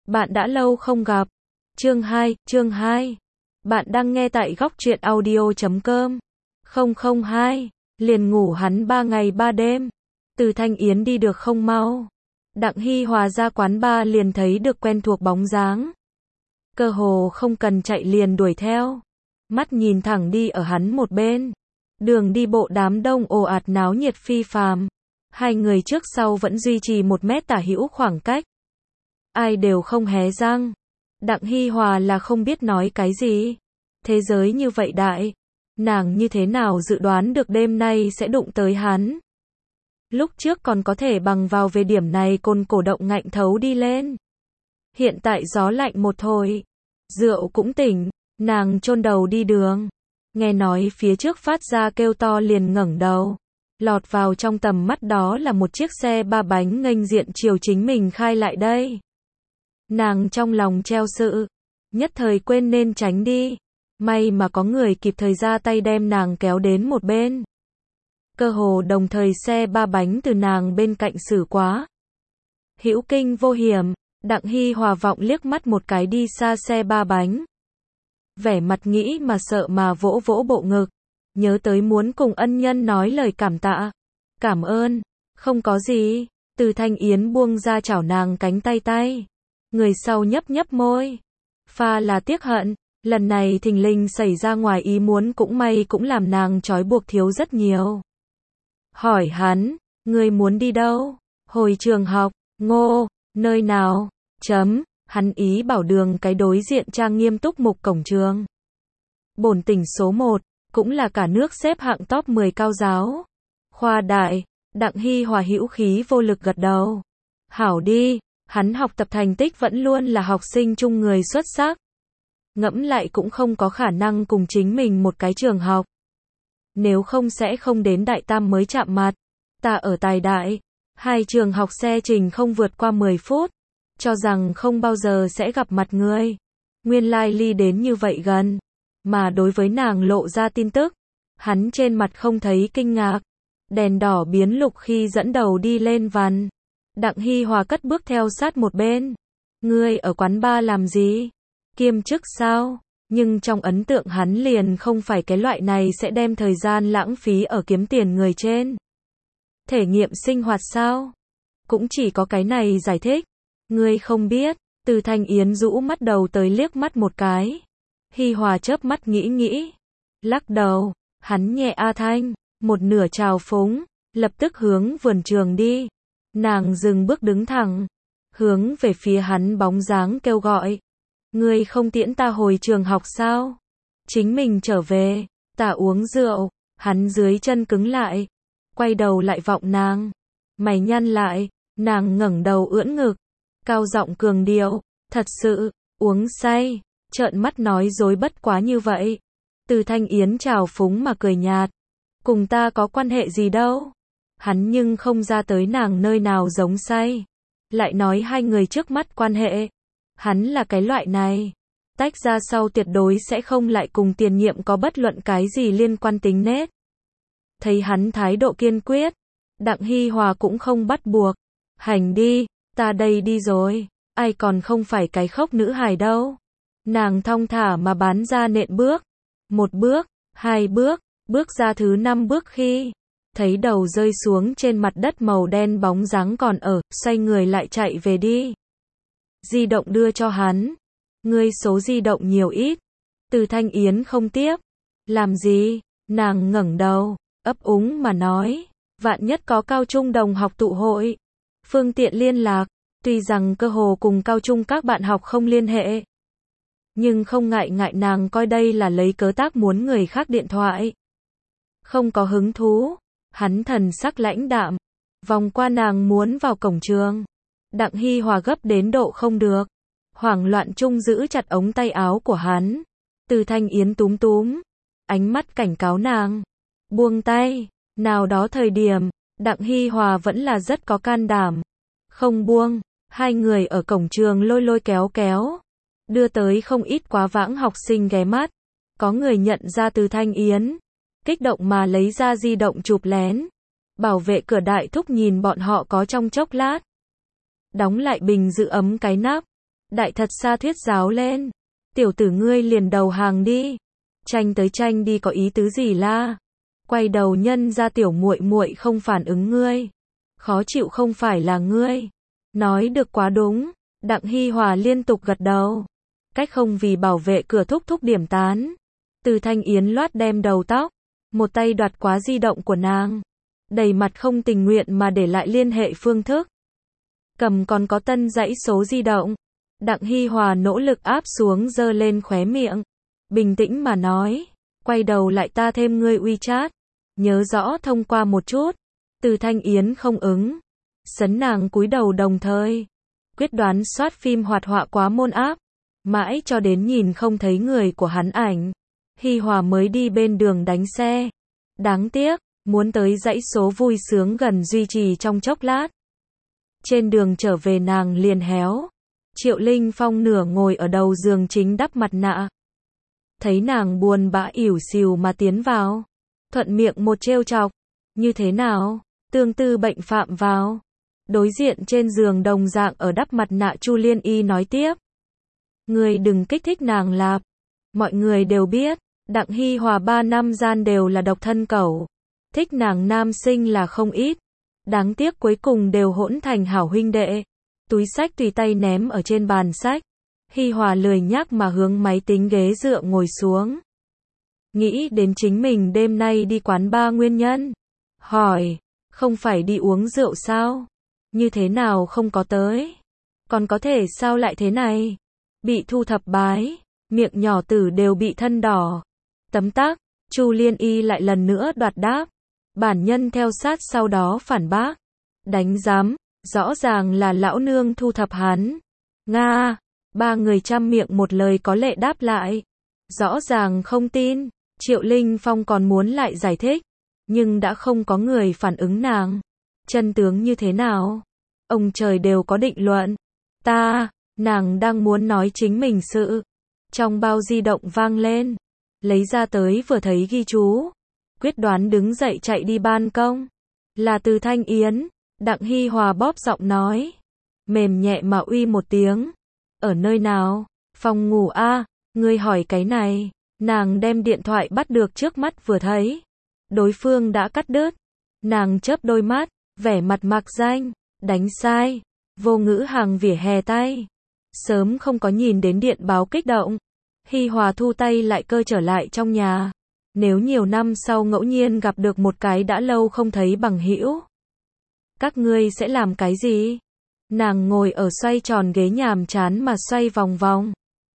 Bạn đã lâu không gặp. Chương 2. Bạn đang nghe tại góc truyện audio.com. 002. Liền ngủ hắn 3 ngày 3 đêm. Từ Thanh Yến đi được không mau. Đặng Hi Hòa ra quán bar liền thấy được quen thuộc bóng dáng. Cơ hồ không cần chạy liền đuổi theo. Mắt nhìn thẳng đi ở hắn một bên. Đường đi bộ đám đông ồ ạt náo nhiệt phi phàm. Hai người trước sau vẫn duy trì 1 mét tả hữu khoảng cách. Ai đều không hé răng. Đặng Hi Hòa là không biết nói cái gì. Thế giới như vậy đại. Nàng như thế nào dự đoán được đêm nay sẽ đụng tới hắn. Lúc trước còn có thể bằng vào về điểm này côn cổ động ngạnh thấu đi lên. Hiện tại gió lạnh một thổi. Rượu cũng tỉnh. Nàng chôn đầu đi đường. Nghe nói phía trước phát ra kêu to liền ngẩng đầu. Lọt vào trong tầm mắt đó là một chiếc xe 3 bánh nghênh diện chiều chính mình khai lại đây. Nàng trong lòng treo sự. Nhất thời quên nên tránh đi. May mà có người kịp thời ra tay đem nàng kéo đến một bên. Cơ hồ đồng thời xe 3 bánh từ nàng bên cạnh xử quá. Hữu kinh vô hiểm. Đặng Hi Hòa vọng liếc mắt một cái đi xa xe 3 bánh. Vẻ mặt nghĩ mà sợ mà vỗ vỗ bộ ngực. Nhớ tới muốn cùng ân nhân nói lời cảm tạ. Cảm ơn. Không có gì. Từ Thanh Yến buông ra chảo nàng cánh tay. Người sau nhấp nhấp môi. Pha là tiếc hận. Lần này thình lình xảy ra ngoài ý muốn cũng may cũng làm nàng trói buộc thiếu rất nhiều. Hỏi hắn. Người muốn đi đâu? Hồi trường học. Ngô. Nơi nào? Hắn ý bảo đường cái đối diện trang nghiêm túc mục cổng trường. Bổn tỉnh số 1. Cũng là cả nước xếp hạng top 10 cao giáo. Khoa đại. Đặng Hi Hòa hữu khí vô lực gật đầu. Hảo đi. Hắn học tập thành tích vẫn luôn là học sinh chung người xuất sắc. Ngẫm lại cũng không có khả năng cùng chính mình một cái trường học. Nếu không sẽ không đến Đại Tam mới chạm mặt. Ta ở Tài Đại. 2 trường học xe trình không vượt qua 10 phút. Cho rằng không bao giờ sẽ gặp mặt người. Nguyên lai ly đến như vậy gần. Mà đối với nàng lộ ra tin tức. Hắn trên mặt không thấy kinh ngạc. Đèn đỏ biến lục khi dẫn đầu đi lên vằn. Đặng Hi Hòa cất bước theo sát một bên. Ngươi ở quán bar làm gì? Kiêm chức sao? Nhưng trong ấn tượng hắn liền không phải cái loại này sẽ đem thời gian lãng phí ở kiếm tiền người trên. Thể nghiệm sinh hoạt sao? Cũng chỉ có cái này giải thích. Ngươi không biết. Từ Thanh Yến rũ mắt đầu tới liếc mắt một cái. Hi Hòa chớp mắt nghĩ. Lắc đầu. Hắn nhẹ a thanh. Một nửa trào phúng. Lập tức hướng vườn trường đi. Nàng dừng bước đứng thẳng. Hướng về phía hắn bóng dáng kêu gọi. Ngươi không tiễn ta hồi trường học sao? Chính mình trở về. Ta uống rượu. Hắn dưới chân cứng lại. Quay đầu lại vọng nàng. Mày nhăn lại. Nàng ngẩng đầu ưỡn ngực. Cao giọng cường điệu. Thật sự. Uống say. Trợn mắt nói dối bất quá như vậy. Từ Thanh Yến trào phúng mà cười nhạt. Cùng ta có quan hệ gì đâu. Hắn nhưng không ra tới nàng nơi nào giống say. Lại nói hai người trước mắt quan hệ. Hắn là cái loại này. Tách ra sau tuyệt đối sẽ không lại cùng tiền nhiệm có bất luận cái gì liên quan tính nết. Thấy hắn thái độ kiên quyết. Đặng Hi Hòa cũng không bắt buộc. Hành đi, ta đây đi rồi. Ai còn không phải cái khóc nữ hài đâu. Nàng thong thả mà bán ra nện bước. 1 bước, 2 bước, bước ra thứ 5 bước khi. Thấy đầu rơi xuống trên mặt đất màu đen bóng dáng còn ở, xoay người lại chạy về đi. Di động đưa cho hắn. Ngươi số di động nhiều ít. Từ Thanh Yến không tiếp. Làm gì? Nàng ngẩng đầu, ấp úng mà nói. Vạn nhất có cao trung đồng học tụ hội. Phương tiện liên lạc. Tuy rằng cơ hồ cùng cao trung các bạn học không liên hệ. Nhưng không ngại nàng coi đây là lấy cớ tác muốn người khác điện thoại. Không có hứng thú. Hắn thần sắc lãnh đạm. Vòng qua nàng muốn vào cổng trường. Đặng Hi Hòa gấp đến độ không được. Hoảng loạn chung giữ chặt ống tay áo của hắn. Từ Thanh Yến túm. Ánh mắt cảnh cáo nàng. Buông tay. Nào đó thời điểm, Đặng Hi Hòa vẫn là rất có can đảm. Không buông. Hai người ở cổng trường lôi kéo. Đưa tới không ít quá vãng học sinh ghé mắt. Có người nhận ra Từ Thanh Yến. Kích động mà lấy ra di động chụp lén. Bảo vệ cửa đại thúc nhìn bọn họ có trong chốc lát. Đóng lại bình giữ ấm cái nắp. Đại thật xa thuyết giáo lên. Tiểu tử ngươi liền đầu hàng đi. Tranh tới tranh đi có ý tứ gì la? Quay đầu nhân ra tiểu muội muội không phản ứng ngươi. Khó chịu không phải là ngươi. Nói được quá đúng. Đặng Hi Hòa liên tục gật đầu. Cách không vì bảo vệ cửa thúc thúc điểm tán. Từ Thanh Yến loát đem đầu tóc. Một tay đoạt quá di động của nàng. Đầy mặt không tình nguyện mà để lại liên hệ phương thức. Cầm còn có tân dãy số di động. Đặng Hi Hòa nỗ lực áp xuống giơ lên khóe miệng. Bình tĩnh mà nói. Quay đầu lại ta thêm ngươi WeChat. Nhớ rõ thông qua một chút. Từ Thanh Yến không ứng. Sấn nàng cúi đầu đồng thời. Quyết đoán soát phim hoạt họa quá môn áp. Mãi cho đến nhìn không thấy người của hắn ảnh. Hi Hòa mới đi bên đường đánh xe. Đáng tiếc, muốn tới dãy số vui sướng gần duy trì trong chốc lát. Trên đường trở về nàng liền héo. Triệu Linh Phong nửa ngồi ở đầu giường chính đắp mặt nạ. Thấy nàng buồn bã ỉu xìu mà tiến vào. Thuận miệng một trêu chọc. Như thế nào? Tương tư bệnh phạm vào. Đối diện trên giường đồng dạng ở đắp mặt nạ Chu Liên Y nói tiếp. Người đừng kích thích nàng lạp. Mọi người đều biết. Đặng Hi Hòa 3 năm gian đều là độc thân cẩu. Thích nàng nam sinh là không ít. Đáng tiếc cuối cùng đều hỗn thành hảo huynh đệ. Túi sách tùy tay ném ở trên bàn sách. Hi Hòa lười nhác mà hướng máy tính ghế dựa ngồi xuống. Nghĩ đến chính mình đêm nay đi quán bar nguyên nhân. Hỏi, không phải đi uống rượu sao? Như thế nào không có tới? Còn có thể sao lại thế này? Bị thu thập bái, miệng nhỏ tử đều bị thân đỏ. Tấm tắc, Chu Liên Y lại lần nữa đoạt đáp. Bản nhân theo sát sau đó phản bác. Đánh giám, rõ ràng là lão nương thu thập hắn. Nga, ba người trăm miệng một lời có lệ đáp lại. Rõ ràng không tin, Triệu Linh Phong còn muốn lại giải thích. Nhưng đã không có người phản ứng nàng. Chân tướng như thế nào? Ông trời đều có định luận. Nàng đang muốn nói chính mình sự. Trong bao di động vang lên. Lấy ra tới vừa thấy ghi chú. Quyết đoán đứng dậy chạy đi ban công. Là Từ Thanh Yến. Đặng Hi Hòa bóp giọng nói. Mềm nhẹ mà uy một tiếng. Ở nơi nào? Phòng ngủ a. Ngươi hỏi cái này. Nàng đem điện thoại bắt được trước mắt vừa thấy. Đối phương đã cắt đứt. Nàng chớp đôi mắt. Vẻ mặt mạc danh. Đánh sai. Vô ngữ hàng vỉa hè tay. Sớm không có nhìn đến điện báo kích động. Hi Hòa thu tay lại cơ trở lại trong nhà. Nếu nhiều năm sau ngẫu nhiên gặp được một cái đã lâu không thấy bằng hữu. Các ngươi sẽ làm cái gì? Nàng ngồi ở xoay tròn ghế nhàm chán mà xoay vòng vòng.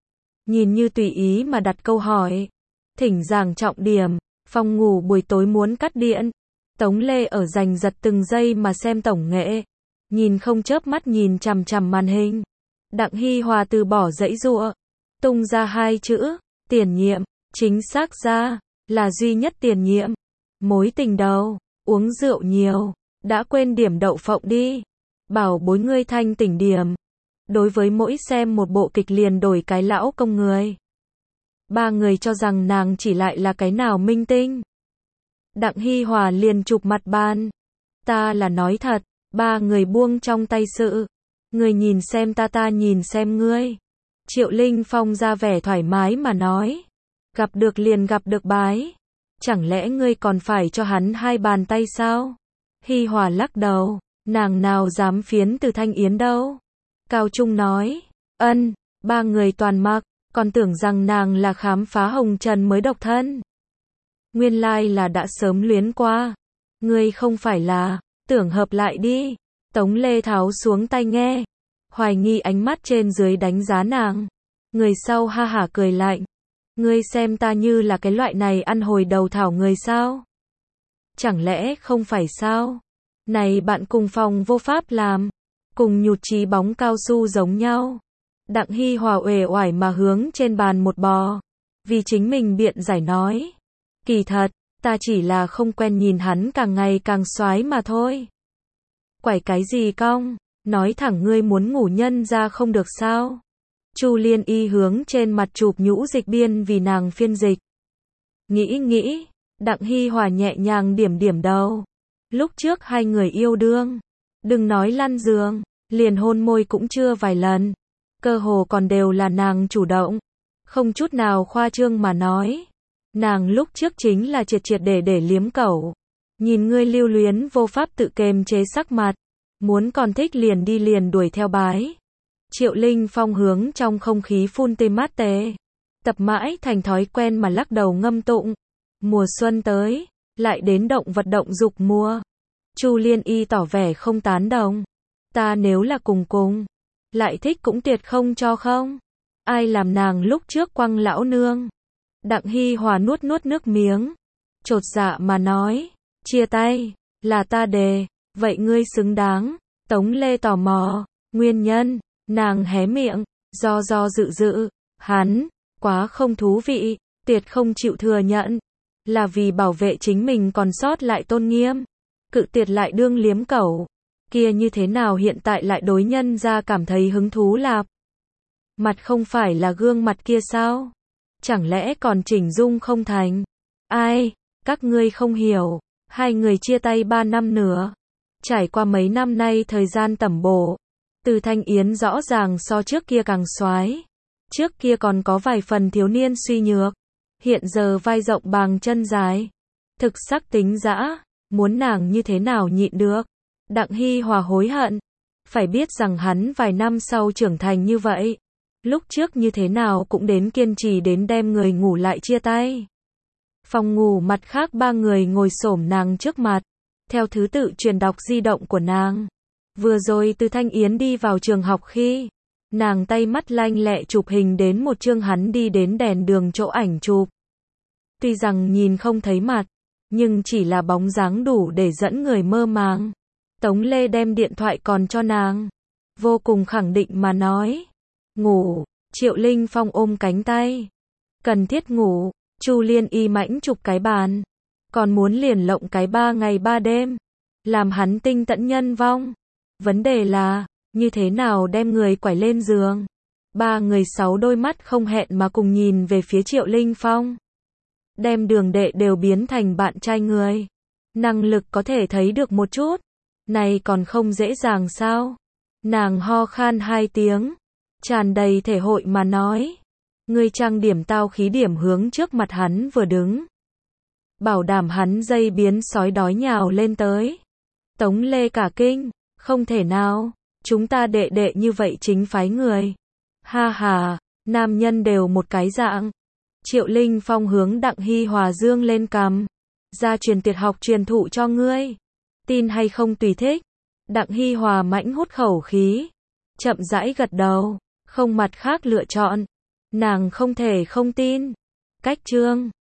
Nhìn như tùy ý mà đặt câu hỏi. Thỉnh giảng trọng điểm. Phòng ngủ buổi tối muốn cắt điện. Tống Lê ở giành giật từng giây mà xem tổng nghệ. Nhìn không chớp mắt nhìn chằm chằm màn hình. Đặng Hi Hòa từ bỏ dãy giụa. Tung ra hai chữ. Tiền nhiệm. Chính xác ra. Là duy nhất tiền nhiệm. Mối tình đầu. Uống rượu nhiều. Đã quên điểm đậu phộng đi. Bảo bối ngươi thanh tỉnh điểm. Đối với mỗi xem một bộ kịch liền đổi cái lão công người. Ba người cho rằng nàng chỉ lại là cái nào minh tinh. Đặng Hi Hòa liền chụp mặt bàn. Ta là nói thật. Ba người buông trong tay sự. Ngươi nhìn xem ta nhìn xem ngươi. Triệu Linh Phong ra vẻ thoải mái mà nói. Gặp được liền gặp được bái. Chẳng lẽ ngươi còn phải cho hắn hai bàn tay sao? Hi Hòa lắc đầu. Nàng nào dám phiến Từ Thanh Yến đâu. Cao Trung nói. Ân, ba người toàn mặc. Còn tưởng rằng nàng là khám phá hồng trần mới độc thân. Nguyên lai là đã sớm luyến qua. Ngươi không phải là. Tưởng hợp lại đi. Tống Lê tháo xuống tai nghe. Hoài nghi ánh mắt trên dưới đánh giá nàng. Người sau ha hả cười lạnh. Ngươi xem ta như là cái loại này ăn hồi đầu thảo người sao? Chẳng lẽ không phải sao? Này bạn cùng phòng vô pháp làm. Cùng nhụt chí bóng cao su giống nhau. Đặng Hi Hòa uể oải mà hướng trên bàn một bò. Vì chính mình biện giải nói. Kỳ thật, ta chỉ là không quen nhìn hắn càng ngày càng xoái mà thôi. Quải cái gì cong? Nói thẳng ngươi muốn ngủ nhân ra không được sao? Chu Liên Y hướng trên mặt chụp nhũ dịch biên vì nàng phiên dịch. Nghĩ, Đặng Hi Hòa nhẹ nhàng điểm đầu. Lúc trước hai người yêu đương, đừng nói lăn giường, liền hôn môi cũng chưa vài lần. cơ hồ còn đều là nàng chủ động, không chút nào khoa trương mà nói. Nàng lúc trước chính là triệt triệt để liếm cẩu. Nhìn ngươi lưu luyến vô pháp tự kềm chế sắc mặt, muốn còn thích liền đi liền đuổi theo bái. Triệu Linh Phong hướng trong không khí phun tê mát tê. Tập mãi thành thói quen mà lắc đầu ngâm tụng. Mùa xuân tới, lại đến động vật động dục mùa. Chu Liên Y tỏ vẻ không tán đồng. Ta nếu là cùng, lại thích cũng tuyệt không cho không. Ai làm nàng lúc trước quăng lão nương. Đặng Hi Hòa nuốt nước miếng. Chột dạ mà nói, chia tay, là ta đề, vậy ngươi xứng đáng. Tống Lê tò mò, nguyên nhân, nàng hé miệng, do dự, hắn, quá không thú vị, tuyệt không chịu thừa nhận. Là vì bảo vệ chính mình còn sót lại tôn nghiêm. Cự tuyệt lại đương liếm cẩu. Kia như thế nào hiện tại lại đối nhân ra cảm thấy hứng thú lạp. Mặt không phải là gương mặt kia sao? Chẳng lẽ còn chỉnh dung không thành? Ai, các ngươi không hiểu. Hai người chia tay 3 năm nữa. Trải qua mấy năm nay thời gian tẩm bổ. Từ Thanh Yến rõ ràng so trước kia càng xoái. Trước kia còn có vài phần thiếu niên suy nhược. Hiện giờ vai rộng bằng chân dài. Thực sắc tính dã. Muốn nàng như thế nào nhịn được. Đặng Hi Hòa hối hận. Phải biết rằng hắn vài năm sau trưởng thành như vậy. Lúc trước như thế nào cũng đến kiên trì đến đem người ngủ lại chia tay. Phòng ngủ mặt khác 3 người ngồi xổm nàng trước mặt. Theo thứ tự truyền đọc di động của nàng. Vừa rồi Từ Thanh Yến đi vào trường học khi. Nàng tay mắt lanh lẹ chụp hình đến một chương hắn đi đến đèn đường chỗ ảnh chụp. Tuy rằng nhìn không thấy mặt. Nhưng chỉ là bóng dáng đủ để dẫn người mơ màng. Tống Lê đem điện thoại còn cho nàng. Vô cùng khẳng định mà nói. Ngủ, Triệu Linh Phong ôm cánh tay. Cần thiết ngủ, Chu Liên Y mãnh chụp cái bàn. Còn muốn liền lộng cái 3 ngày 3 đêm. Làm hắn tinh tẫn nhân vong. Vấn đề là, như thế nào đem người quải lên giường. 3 người 6 đôi mắt không hẹn mà cùng nhìn về phía Triệu Linh Phong. Đem Đường Đệ đều biến thành bạn trai người. Năng lực có thể thấy được một chút. Này còn không dễ dàng sao? Nàng ho khan 2 tiếng. Tràn đầy thể hội mà nói. Ngươi trang điểm tao khí điểm hướng trước mặt hắn vừa đứng. Bảo đảm hắn dây biến sói đói nhào lên tới. Tống Lê cả kinh. Không thể nào. Chúng ta đệ đệ như vậy chính phái người. Ha ha. Nam nhân đều một cái dạng. Triệu Linh Phong hướng Đặng Hi Hòa dương lên cằm. Ra truyền tuyệt học truyền thụ cho ngươi. Tin hay không tùy thích. Đặng Hi Hòa mãnh hút khẩu khí. Chậm rãi gật đầu. Không mặt khác lựa chọn. Nàng không thể không tin. Cách chương